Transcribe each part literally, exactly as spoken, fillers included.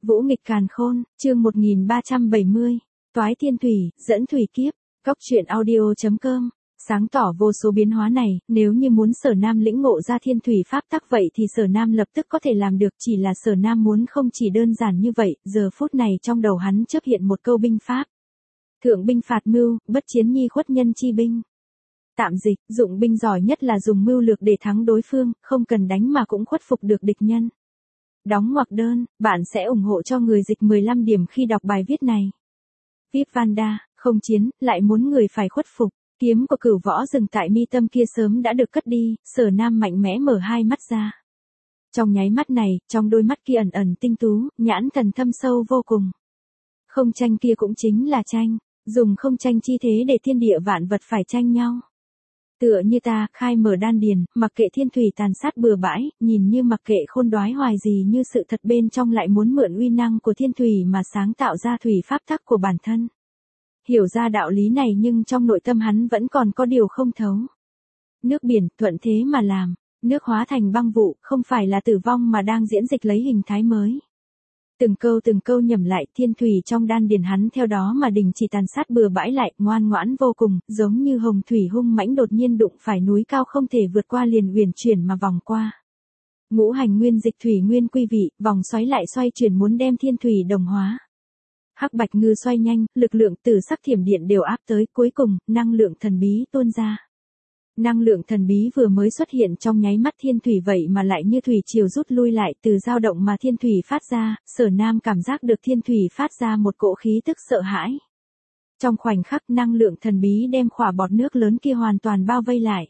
Vũ nghịch càn khôn, chương một nghìn ba trăm bảy mươi. Toái thiên thủy, dẫn thủy kiếp. Cốc truyện audio chấm com. Sáng tỏ vô số biến hóa này, nếu như muốn Sở Nam lĩnh ngộ ra thiên thủy pháp tắc vậy thì Sở Nam lập tức có thể làm được, chỉ là Sở Nam muốn không chỉ đơn giản như vậy, giờ phút này trong đầu hắn chớp hiện một câu binh pháp. Thượng binh phạt mưu, bất chiến nhi khuất nhân chi binh. Tạm dịch, dụng binh giỏi nhất là dùng mưu lược để thắng đối phương, không cần đánh mà cũng khuất phục được địch nhân. Đóng ngoặc đơn, bạn sẽ ủng hộ cho người dịch mười lăm điểm khi đọc bài viết này. Vip Vanda, không chiến, lại muốn người phải khuất phục. Kiếm của Cửu Võ Rừng tại mi tâm kia sớm đã được cất đi, Sở Nam mạnh mẽ mở hai mắt ra. Trong nháy mắt này, trong đôi mắt kia ẩn ẩn tinh tú, nhãn thần thâm sâu vô cùng. Không tranh kia cũng chính là tranh, dùng không tranh chi thế để thiên địa vạn vật phải tranh nhau. Tựa như ta, khai mở đan điền, mặc kệ thiên thủy tàn sát bừa bãi, nhìn như mặc kệ khôn đoái hoài gì như sự thật bên trong lại muốn mượn uy năng của thiên thủy mà sáng tạo ra thủy pháp tắc của bản thân. Hiểu ra đạo lý này nhưng trong nội tâm hắn vẫn còn có điều không thấu. Nước biển, thuận thế mà làm, nước hóa thành băng vụ, không phải là tử vong mà đang diễn dịch lấy hình thái mới. Từng câu từng câu nhẩm lại, thiên thủy trong đan điền hắn theo đó mà đình chỉ tàn sát bừa bãi lại, ngoan ngoãn vô cùng, giống như hồng thủy hung mãnh đột nhiên đụng phải núi cao không thể vượt qua liền uyển chuyển mà vòng qua. Ngũ hành nguyên dịch thủy nguyên quy vị, vòng xoáy lại xoay chuyển muốn đem thiên thủy đồng hóa. Hắc bạch ngư xoay nhanh, lực lượng từ sắc thiểm điện đều áp tới, cuối cùng, năng lượng thần bí tuôn ra. Năng lượng thần bí vừa mới xuất hiện trong nháy mắt thiên thủy vậy mà lại như thủy triều rút lui lại, từ dao động mà thiên thủy phát ra, Sở Nam cảm giác được thiên thủy phát ra một cỗ khí tức sợ hãi. Trong khoảnh khắc năng lượng thần bí đem khỏa bọt nước lớn kia hoàn toàn bao vây lại.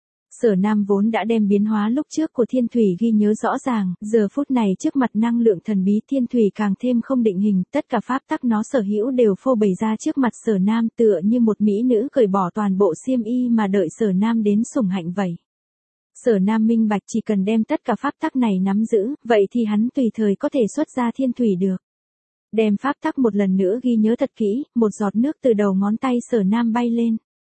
Sở Nam vốn đã đem biến hóa lúc trước của thiên thủy ghi nhớ rõ ràng, giờ phút này trước mặt năng lượng thần bí thiên thủy càng thêm không định hình, tất cả pháp tắc nó sở hữu đều phô bày ra trước mặt Sở Nam tựa như một mỹ nữ cởi bỏ toàn bộ xiêm y mà đợi Sở Nam đến sủng hạnh vậy. Sở Nam minh bạch chỉ cần đem tất cả pháp tắc này nắm giữ, vậy thì hắn tùy thời có thể xuất ra thiên thủy được. Đem pháp tắc một lần nữa ghi nhớ thật kỹ, một giọt nước từ đầu ngón tay Sở Nam bay lên.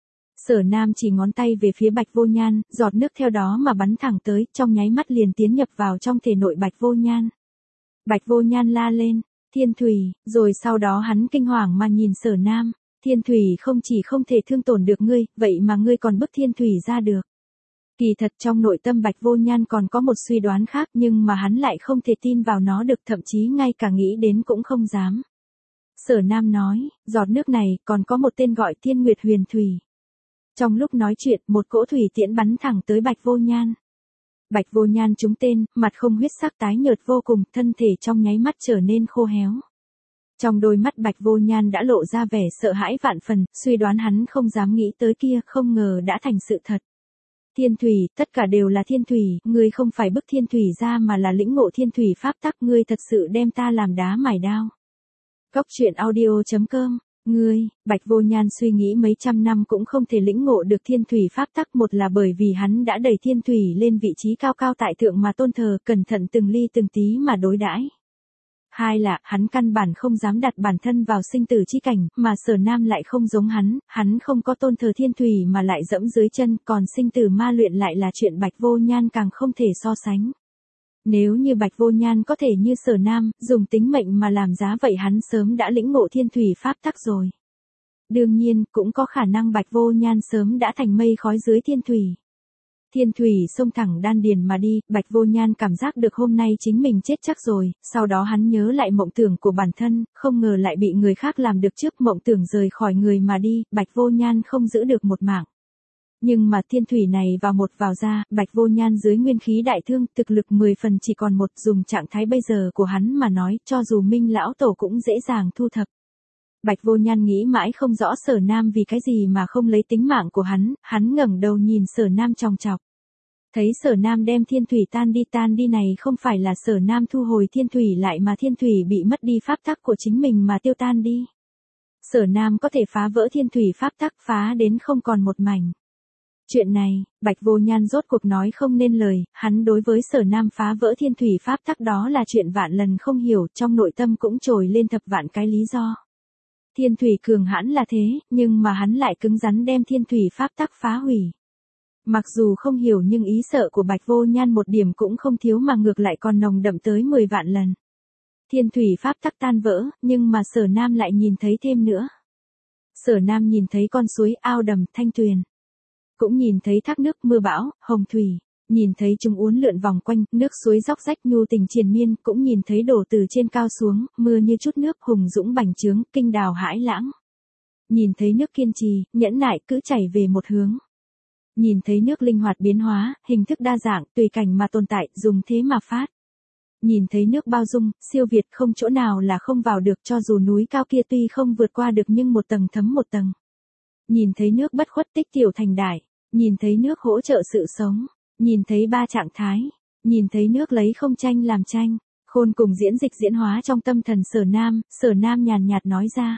Sở Nam chỉ ngón tay về phía Bạch Vô Nhan, giọt nước theo đó mà bắn thẳng tới, trong nháy mắt liền tiến nhập vào trong thể nội Bạch Vô Nhan. Bạch Vô Nhan la lên, thiên thủy, rồi sau đó hắn kinh hoàng mà nhìn Sở Nam, thiên thủy không chỉ không thể thương tổn được ngươi, vậy mà ngươi còn bức thiên thủy ra được. Kỳ thật trong nội tâm Bạch Vô Nhan còn có một suy đoán khác nhưng mà hắn lại không thể tin vào nó được, thậm chí ngay cả nghĩ đến cũng không dám. Sở Nam nói, giọt nước này còn có một tên gọi Thiên Nguyệt Huyền Thủy. Trong lúc nói chuyện, một cỗ thủy tiễn bắn thẳng tới Bạch Vô Nhan. Bạch Vô Nhan trúng tên, mặt không huyết sắc tái nhợt vô cùng, thân thể trong nháy mắt trở nên khô héo. Trong đôi mắt Bạch Vô Nhan đã lộ ra vẻ sợ hãi vạn phần, suy đoán hắn không dám nghĩ tới kia, không ngờ đã thành sự thật. Thiên thủy, tất cả đều là thiên thủy, ngươi không phải bức thiên thủy ra mà là lĩnh ngộ thiên thủy pháp tắc, ngươi thật sự đem ta làm đá mài đao. Cốc truyện audio chấm com. Ngươi, Bạch Vô Nhan suy nghĩ mấy trăm năm cũng không thể lĩnh ngộ được thiên thủy pháp tắc, một là bởi vì hắn đã đẩy thiên thủy lên vị trí cao cao tại thượng mà tôn thờ, cẩn thận từng ly từng tí mà đối đãi. Hai là, hắn căn bản không dám đặt bản thân vào sinh tử chi cảnh, mà Sở Nam lại không giống hắn, hắn không có tôn thờ thiên thủy mà lại dẫm dưới chân, còn sinh tử ma luyện lại là chuyện Bạch Vô Nhan càng không thể so sánh. Nếu như Bạch Vô Nhan có thể như Sở Nam, dùng tính mệnh mà làm giá vậy hắn sớm đã lĩnh ngộ thiên thủy pháp tắc rồi. Đương nhiên, cũng có khả năng Bạch Vô Nhan sớm đã thành mây khói dưới thiên thủy. Thiên thủy xông thẳng đan điền mà đi, Bạch Vô Nhan cảm giác được hôm nay chính mình chết chắc rồi, sau đó hắn nhớ lại mộng tưởng của bản thân, không ngờ lại bị người khác làm được trước, mộng tưởng rời khỏi người mà đi, Bạch Vô Nhan không giữ được một mạng. Nhưng mà thiên thủy này vào một vào ra, Bạch Vô Nhan dưới nguyên khí đại thương, thực lực mười phần chỉ còn một, dùng trạng thái bây giờ của hắn mà nói, cho dù Minh lão tổ cũng dễ dàng thu thập. Bạch Vô Nhan nghĩ mãi không rõ Sở Nam vì cái gì mà không lấy tính mạng của hắn, hắn ngẩng đầu nhìn Sở Nam chòng chọc. Thấy Sở Nam đem thiên thủy tan đi tan đi này không phải là Sở Nam thu hồi thiên thủy lại mà thiên thủy bị mất đi pháp tắc của chính mình mà tiêu tan đi. Sở Nam có thể phá vỡ thiên thủy pháp tắc, phá đến không còn một mảnh. Chuyện này, Bạch Vô Nhan rốt cuộc nói không nên lời, hắn đối với Sở Nam phá vỡ thiên thủy pháp tắc đó là chuyện vạn lần không hiểu, trong nội tâm cũng trồi lên thập vạn cái lý do. Thiên thủy cường hãn là thế, nhưng mà hắn lại cứng rắn đem thiên thủy pháp tắc phá hủy. Mặc dù không hiểu nhưng ý sợ của Bạch Vô Nhan một điểm cũng không thiếu mà ngược lại còn nồng đậm tới mười vạn lần. Thiên thủy pháp tắc tan vỡ, nhưng mà Sở Nam lại nhìn thấy thêm nữa. Sở Nam nhìn thấy con suối, ao đầm, thanh tuyền. Cũng nhìn thấy thác nước, mưa bão, hồng thủy. Nhìn thấy chúng uốn lượn vòng quanh, nước suối róc rách nhu tình triền miên, cũng nhìn thấy đổ từ trên cao xuống, mưa như chút nước, hùng dũng bành trướng, kinh đào hãi lãng. Nhìn thấy nước kiên trì, nhẫn nại, cứ chảy về một hướng. Nhìn thấy nước linh hoạt biến hóa, hình thức đa dạng, tùy cảnh mà tồn tại, dùng thế mà phát. Nhìn thấy nước bao dung, siêu việt, không chỗ nào là không vào được, cho dù núi cao kia tuy không vượt qua được nhưng một tầng thấm một tầng. Nhìn thấy nước bất khuất tích tiểu thành đại, nhìn thấy nước hỗ trợ sự sống, nhìn thấy ba trạng thái, nhìn thấy nước lấy không tranh làm tranh, khôn cùng diễn dịch diễn hóa trong tâm thần Sở Nam, Sở Nam nhàn nhạt nói ra.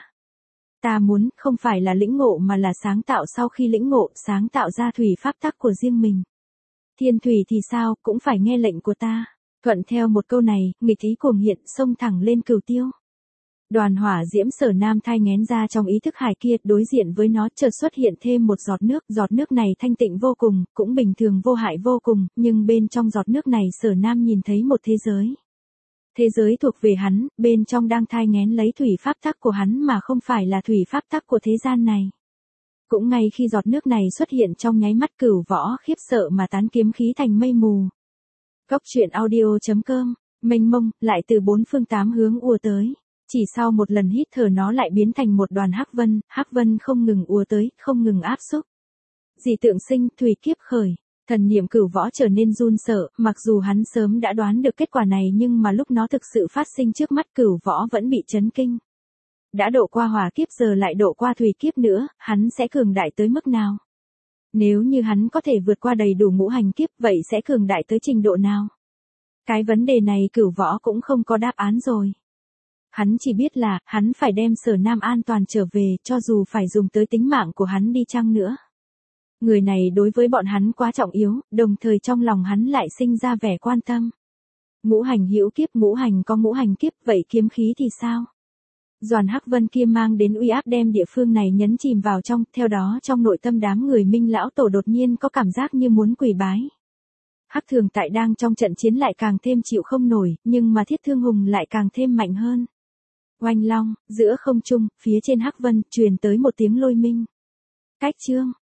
Ta muốn, không phải là lĩnh ngộ mà là sáng tạo, sau khi lĩnh ngộ, sáng tạo ra thủy pháp tắc của riêng mình. Thiên thủy thì sao, cũng phải nghe lệnh của ta. Thuận theo một câu này, nghịch ý cuồng hiện, xông thẳng lên cửu tiêu. Đoàn hỏa diễm Sở Nam thai nghén ra trong ý thức hải kia, đối diện với nó chợt xuất hiện thêm một giọt nước, giọt nước này thanh tịnh vô cùng, cũng bình thường vô hại vô cùng, nhưng bên trong giọt nước này Sở Nam nhìn thấy một thế giới. Thế giới thuộc về hắn, bên trong đang thai nghén lấy thủy pháp tắc của hắn mà không phải là thủy pháp tắc của thế gian này. Cũng ngay khi giọt nước này xuất hiện trong nháy mắt, Cửu Võ khiếp sợ mà tán kiếm khí thành mây mù. Góc truyện audio chấm com, mênh mông, lại từ bốn phương tám hướng ùa tới. Chỉ sau một lần hít thở nó lại biến thành một đoàn hắc vân, hắc vân không ngừng ùa tới, không ngừng áp xúc. Dị tượng sinh, thủy kiếp khởi. Thần niệm Cửu Võ trở nên run sợ, mặc dù hắn sớm đã đoán được kết quả này nhưng mà lúc nó thực sự phát sinh trước mắt Cửu Võ vẫn bị chấn kinh. Đã độ qua hỏa kiếp giờ lại độ qua thủy kiếp nữa, hắn sẽ cường đại tới mức nào? Nếu như hắn có thể vượt qua đầy đủ ngũ hành kiếp, vậy sẽ cường đại tới trình độ nào? Cái vấn đề này Cửu Võ cũng không có đáp án rồi. Hắn chỉ biết là, hắn phải đem Sở Nam an toàn trở về, cho dù phải dùng tới tính mạng của hắn đi chăng nữa. Người này đối với bọn hắn quá trọng yếu, đồng thời trong lòng hắn lại sinh ra vẻ quan tâm. Ngũ hành hữu kiếp, ngũ hành có ngũ hành kiếp, vậy kiếm khí thì sao? Giòn hắc vân kia mang đến uy áp đem địa phương này nhấn chìm vào trong, theo đó trong nội tâm đám người Minh lão tổ đột nhiên có cảm giác như muốn quỳ bái. Hắc thường tại đang trong trận chiến lại càng thêm chịu không nổi, nhưng mà Thiết Thương Hùng lại càng thêm mạnh hơn. Oanh long, giữa không trung, phía trên hắc vân, truyền tới một tiếng lôi minh. Cách chương